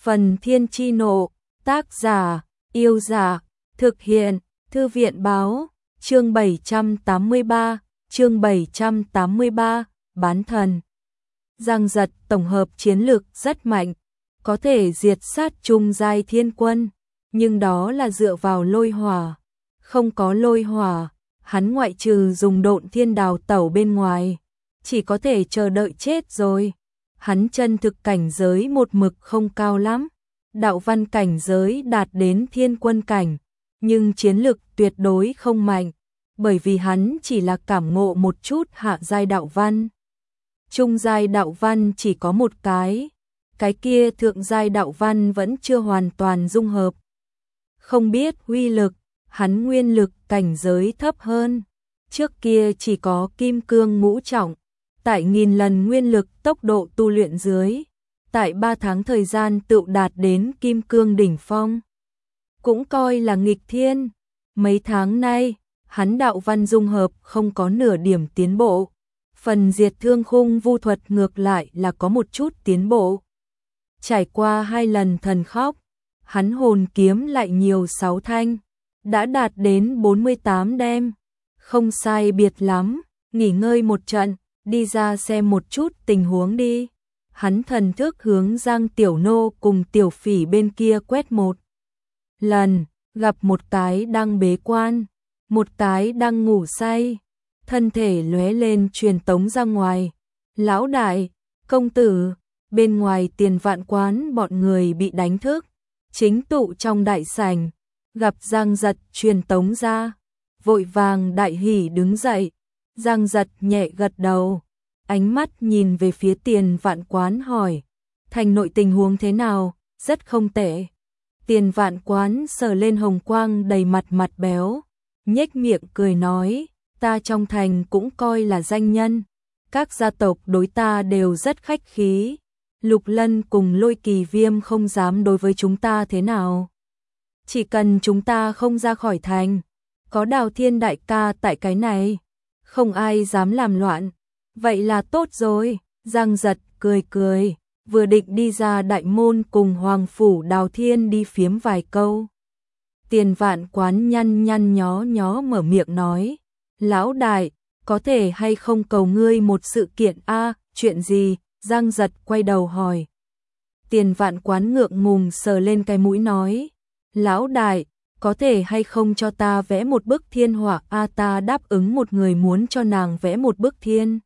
Phần Thiên Chi Nộ, tác giả, Yêu Giả, thực hiện, Thư viện Báo, chương 783, bán thần. Giang Giật tổng hợp chiến lược rất mạnh, có thể diệt sát trung giai thiên quân, nhưng đó là dựa vào lôi hỏa. Không có lôi hỏa, hắn ngoại trừ dùng độn thiên đào tẩu bên ngoài, chỉ có thể chờ đợi chết rồi. Hắn chân thực cảnh giới một mực không cao lắm, đạo văn cảnh giới đạt đến thiên quân cảnh, nhưng chiến lực tuyệt đối không mạnh, bởi vì hắn chỉ là cảm ngộ một chút hạ giai đạo văn. Trung giai đạo văn chỉ có một cái kia thượng giai đạo văn vẫn chưa hoàn toàn dung hợp. Không biết uy lực, hắn nguyên lực cảnh giới thấp hơn, trước kia chỉ có kim cương ngũ trọng, tại 1000 lần nguyên lực tốc độ tu luyện dưới, tại 3 tháng thời gian tự đạt đến kim cương đỉnh phong. Cũng coi là nghịch thiên, mấy tháng nay, hắn đạo văn dung hợp không có nửa điểm tiến bộ. Phần diệt thương khung vu thuật ngược lại là có một chút tiến bộ. Trải qua 2 lần thần khóc, hắn hồn kiếm lại nhiều 6 thanh, đã đạt đến 48 đêm. Không sai biệt lắm, nghỉ ngơi một trận, đi ra xem một chút tình huống đi. Hắn thần thức hướng Giang Tiểu Nô cùng Tiểu Phỉ bên kia quét một lần, gặp một cái đang bế quan, một cái đang ngủ say. Thân thể lóe lên truyền tống ra ngoài. Lão đại, công tử, bên ngoài Tiền Vạn quán bọn người bị đánh thức, chính tụ trong đại sảnh, gặp Giang Giật truyền tống ra, vội vàng đại hỉ đứng dậy. Giang Giật nhẹ gật đầu, ánh mắt nhìn về phía Tiền Vạn quán hỏi, thành nội tình huống thế nào? Rất không tệ. Tiền Vạn quán sờ lên hồng quang đầy mặt béo, nhếch miệng cười nói, ta trong thành cũng coi là danh nhân, các gia tộc đối ta đều rất khách khí, Lục Lân cùng Lôi Kỳ Viêm không dám đối với chúng ta thế nào. Chỉ cần chúng ta không ra khỏi thành, có Đào Thiên đại ca tại cái này, không ai dám làm loạn, vậy là tốt rồi. Giang Giật cười, vừa định đi ra đại môn cùng Hoàng phủ Đào Thiên đi phiếm vài câu. Tiền Vạn quán nhăn nhó mở miệng nói, lão đại, có thể hay không cầu ngươi một sự kiện a? Chuyện gì? Giang Giật quay đầu hỏi. Tiền Vạn quán ngượng ngùng sờ lên cái mũi nói, lão đại, có thể hay không cho ta vẽ một bức thiên họa a? Ta đáp ứng một người muốn cho nàng vẽ một bức thiên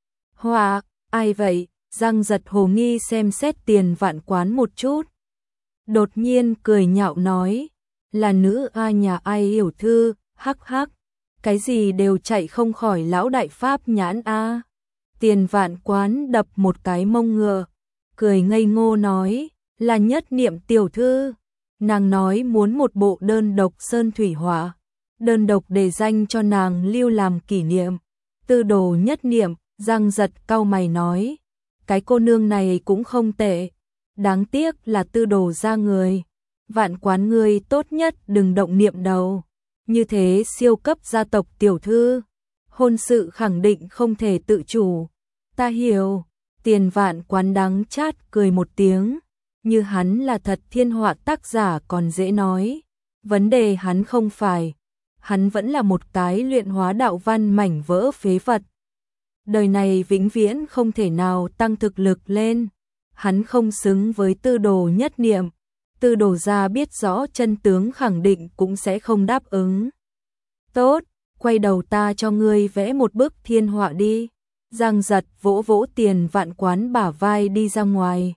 họa. Ai vậy? Giang Giật hồ nghi xem xét Tiền Vạn quán một chút, đột nhiên cười nhạo nói, là nữ a nhà ai hiểu thư, hắc hắc. Cái gì đều chạy không khỏi lão đại pháp nhãn a. Tiền Vạn quán đập một cái mông ngựa, cười ngây ngô nói, là Nhất Niệm tiểu thư. Nàng nói muốn một bộ đơn độc sơn thủy họa, đơn độc để danh cho nàng lưu làm kỷ niệm. Tư đồ Nhất Niệm. Giang Giật cau mày nói, cái cô nương này cũng không tệ, đáng tiếc là tư đồ ra người. Vạn quán ngươi tốt nhất đừng động niệm đầu. Như thế siêu cấp gia tộc tiểu thư, hôn sự khẳng định không thể tự chủ. Ta hiểu. Tiền Vạn quán đắng chát cười một tiếng, như hắn là thật thiên họa tác giả còn dễ nói. Vấn đề hắn không phải, hắn vẫn là một cái luyện hóa đạo văn mảnh vỡ phế vật. Đời này vĩnh viễn không thể nào tăng thực lực lên, hắn không xứng với tư đồ Nhất Niệm. Tư đồ gia biết rõ chân tướng khẳng định cũng sẽ không đáp ứng. Tốt, quay đầu ta cho ngươi vẽ một bức thiên họa đi. Giang Giật vỗ Tiền Vạn quán bả vai đi ra ngoài.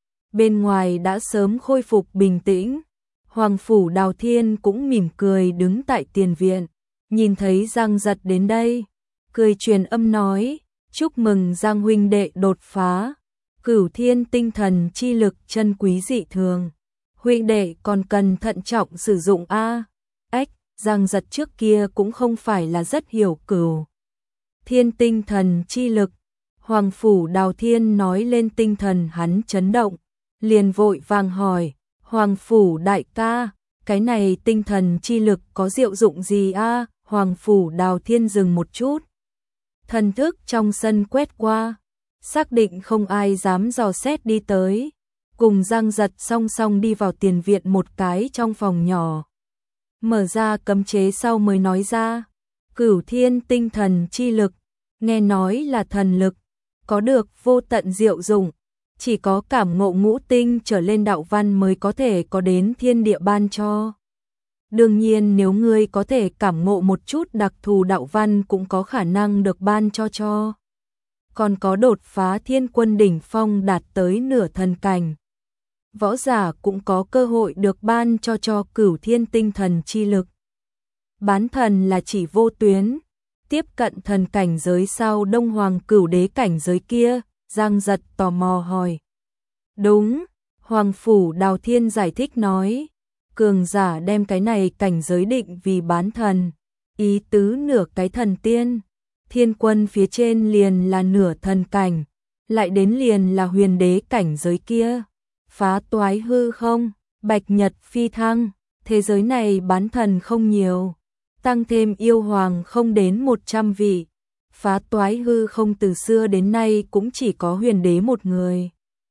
Bên ngoài đã sớm khôi phục bình tĩnh. Hoàng phủ Đào Thiên cũng mỉm cười đứng tại tiền viện, nhìn thấy Giang Giật đến đây, cười truyền âm nói, chúc mừng Giang huynh đệ đột phá, Cửu Thiên tinh thần chi lực chân quý dị thường. Huynh đệ còn cần thận trọng sử dụng a. Giang Giật trước kia cũng không phải là rất hiểu Cửu Thiên tinh thần chi lực. Hoàng phủ Đào Thiên nói lên tinh thần hắn chấn động, liền vội vàng hỏi, Hoàng phủ đại ca, cái này tinh thần chi lực có diệu dụng gì a? Hoàng phủ Đào Thiên dừng một chút, thần thức trong sân quét qua, xác định không ai dám dò xét đi tới, cùng Giang Giật song song đi vào tiền viện một cái trong phòng nhỏ. Mở ra cấm chế sau mới nói ra, Cửu Thiên tinh thần chi lực, nghe nói là thần lực, có được vô tận diệu dụng, chỉ có cảm ngộ ngũ tinh trở lên đạo văn mới có thể có đến thiên địa ban cho. Đương nhiên nếu ngươi có thể cảm ngộ một chút đặc thù đạo văn cũng có khả năng được ban cho. Còn có đột phá thiên quân đỉnh phong đạt tới nửa thần cảnh. Võ giả cũng có cơ hội được ban cho Cửu Thiên tinh thần chi lực. Bán thần là chỉ vô tuyến, tiếp cận thần cảnh giới sau Đông Hoàng Cửu Đế cảnh giới kia, Giang Giật tò mò hỏi. Đúng, Hoàng Phủ Đào Thiên giải thích nói, cường giả đem cái này cảnh giới định vì bán thần, ý tứ nửa cái thần tiên, thiên quân phía trên liền là nửa thần cảnh, lại đến liền là huyền đế cảnh giới kia, phá toái hư không, bạch nhật phi thăng, thế giới này bán thần không nhiều, tăng thêm yêu hoàng không đến 100 vị, phá toái hư không từ xưa đến nay cũng chỉ có huyền đế một người.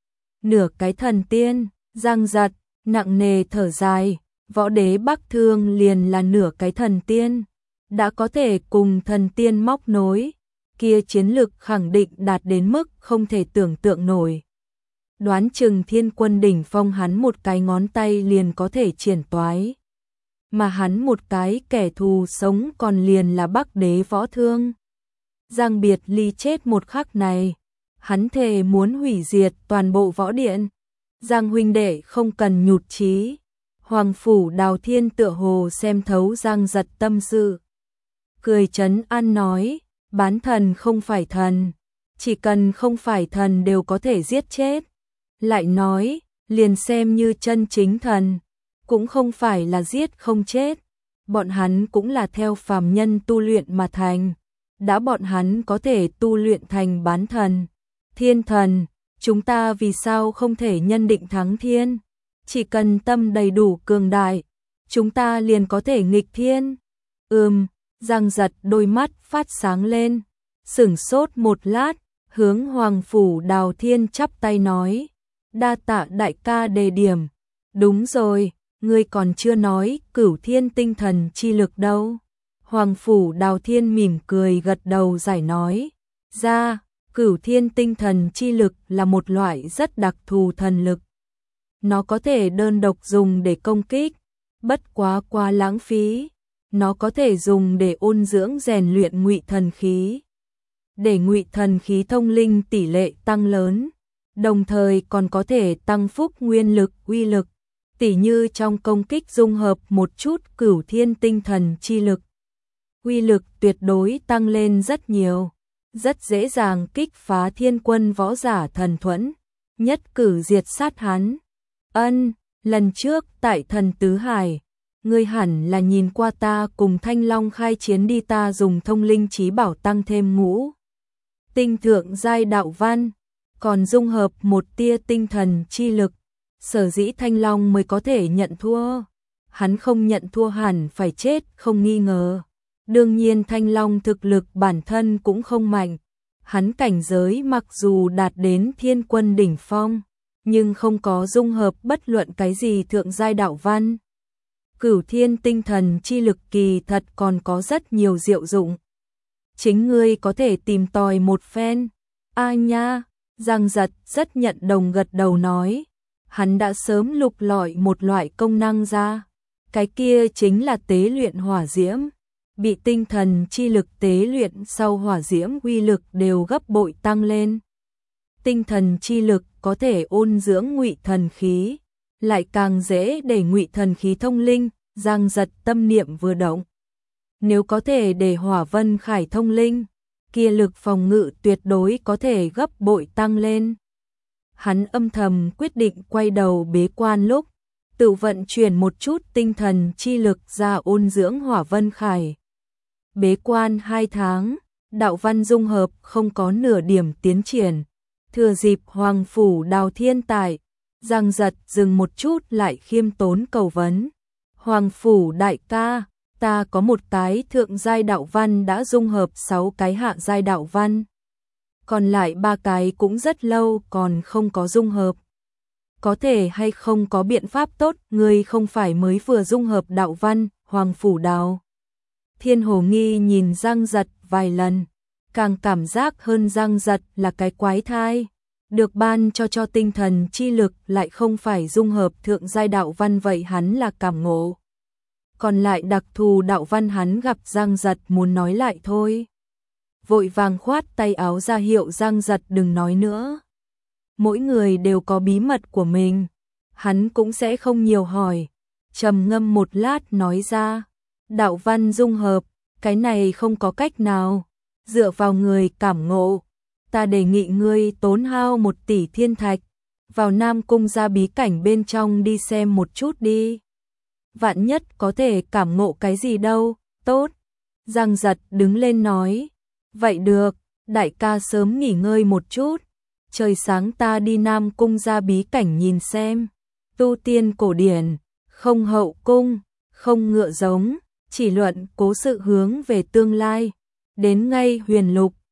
Nửa cái thần tiên, Giang Giật, nặng nề thở dài, võ đế Bắc Thương liền là nửa cái thần tiên, đã có thể cùng thần tiên móc nối, kia chiến lực khẳng định đạt đến mức không thể tưởng tượng nổi. Đoán chừng thiên quân đỉnh phong hắn một cái ngón tay liền có thể triển toái. Mà hắn một cái kẻ thù sống còn liền là Bắc đế Võ Thương. Giang Biệt Ly chết một khắc này, hắn thề muốn hủy diệt toàn bộ võ điện. Giang huynh đệ không cần nhụt chí. Hoàng Phủ Đào Thiên tựa hồ xem thấu Giang Giật tâm sự. Cười trấn an nói, bán thần không phải thần, chỉ cần không phải thần đều có thể giết chết. Lại nói, liền xem như chân chính thần, cũng không phải là giết không chết, bọn hắn cũng là theo phàm nhân tu luyện mà thành, đã bọn hắn có thể tu luyện thành bán thần, thiên thần, chúng ta vì sao không thể nhân định thắng thiên, chỉ cần tâm đầy đủ cường đại, chúng ta liền có thể nghịch thiên. Giang Giật đôi mắt phát sáng lên, sửng sốt một lát, hướng Hoàng Phủ Đào Thiên chắp tay nói, đa tạ đại ca đề điểm, đúng rồi, ngươi còn chưa nói Cửu Thiên tinh thần chi lực đâu. Hoàng Phủ Đào Thiên mỉm cười gật đầu giải nói, ra, Cửu Thiên tinh thần chi lực là một loại rất đặc thù thần lực. Nó có thể đơn độc dùng để công kích, bất quá lãng phí. Nó có thể dùng để ôn dưỡng rèn luyện ngụy thần khí, để ngụy thần khí thông linh tỷ lệ tăng lớn, đồng thời còn có thể tăng phúc nguyên lực, uy lực, tỉ như trong công kích dung hợp một chút Cửu Thiên tinh thần chi lực. Uy lực tuyệt đối tăng lên rất nhiều, rất dễ dàng kích phá thiên quân võ giả thần thuẫn, nhất cử diệt sát hắn. Lần trước tại Thần Tứ Hải, ngươi hẳn là nhìn qua ta cùng Thanh Long khai chiến đi, ta dùng thông linh trí bảo tăng thêm ngũ tinh thượng giai đạo văn, còn dung hợp một tia tinh thần chi lực, sở dĩ Thanh Long mới có thể nhận thua. Hắn không nhận thua hẳn phải chết không nghi ngờ. Đương nhiên Thanh Long thực lực bản thân cũng không mạnh, hắn cảnh giới mặc dù đạt đến thiên quân đỉnh phong, nhưng không có dung hợp bất luận cái gì thượng giai đạo văn. Cửu Thiên tinh thần chi lực kỳ thật còn có rất nhiều diệu dụng. Chính ngươi có thể tìm tòi một phen. Nha, Giang Giật rất nhận đồng gật đầu nói. Hắn đã sớm lục lọi một loại công năng ra. Cái kia chính là tế luyện hỏa diễm. Bị tinh thần chi lực tế luyện sau hỏa diễm uy lực đều gấp bội tăng lên. Tinh thần chi lực có thể ôn dưỡng ngụy thần khí, lại càng dễ để ngụy thần khí thông linh. Giang Giật tâm niệm vừa động, nếu có thể để Hỏa Vân Khải thông linh, kia lực phòng ngự tuyệt đối có thể gấp bội tăng lên. Hắn âm thầm quyết định quay đầu bế quan lúc, tự vận chuyển một chút tinh thần chi lực ra ôn dưỡng Hỏa Vân Khải. Bế quan 2 tháng, đạo văn dung hợp không có nửa điểm tiến triển. Thừa dịp Hoàng Phủ Đào Thiên tại, Giang Giật dừng một chút lại khiêm tốn cầu vấn. Hoàng Phủ đại ca, ta có một cái thượng giai đạo văn đã dung hợp 6 cái hạ giai đạo văn. Còn lại 3 cái cũng rất lâu còn không có dung hợp. có thể hay không có biện pháp tốt, ngươi không phải mới vừa dung hợp đạo văn, Hoàng Phủ Đào. Thiên Hồ Nghi nhìn Giang Giật vài lần, càng cảm giác hơn Giang Giật là cái quái thai, được ban cho tinh thần chi lực lại không phải dung hợp thượng giai đạo văn, vậy hắn là cảm ngộ. Còn lại đặc thù đạo văn hắn gặp Giang Giật muốn nói lại thôi. Vội vàng khoát tay áo ra hiệu Giang Giật đừng nói nữa. Mỗi người đều có bí mật của mình, hắn cũng sẽ không nhiều hỏi. Trầm ngâm một lát nói ra, đạo văn dung hợp, cái này không có cách nào, dựa vào người cảm ngộ. Ta đề nghị ngươi tốn hao 1 tỷ thiên thạch, vào Nam Cung ra bí cảnh bên trong đi xem một chút đi. Vạn nhất có thể cảm ngộ cái gì đâu, tốt. Giang Giật đứng lên nói, vậy được, đại ca sớm nghỉ ngơi một chút, trời sáng ta đi Nam Cung ra bí cảnh nhìn xem. Tu tiên cổ điển, không hậu cung, không ngựa giống, chỉ luận cố sự hướng về tương lai. Đến ngay Huyền Lục,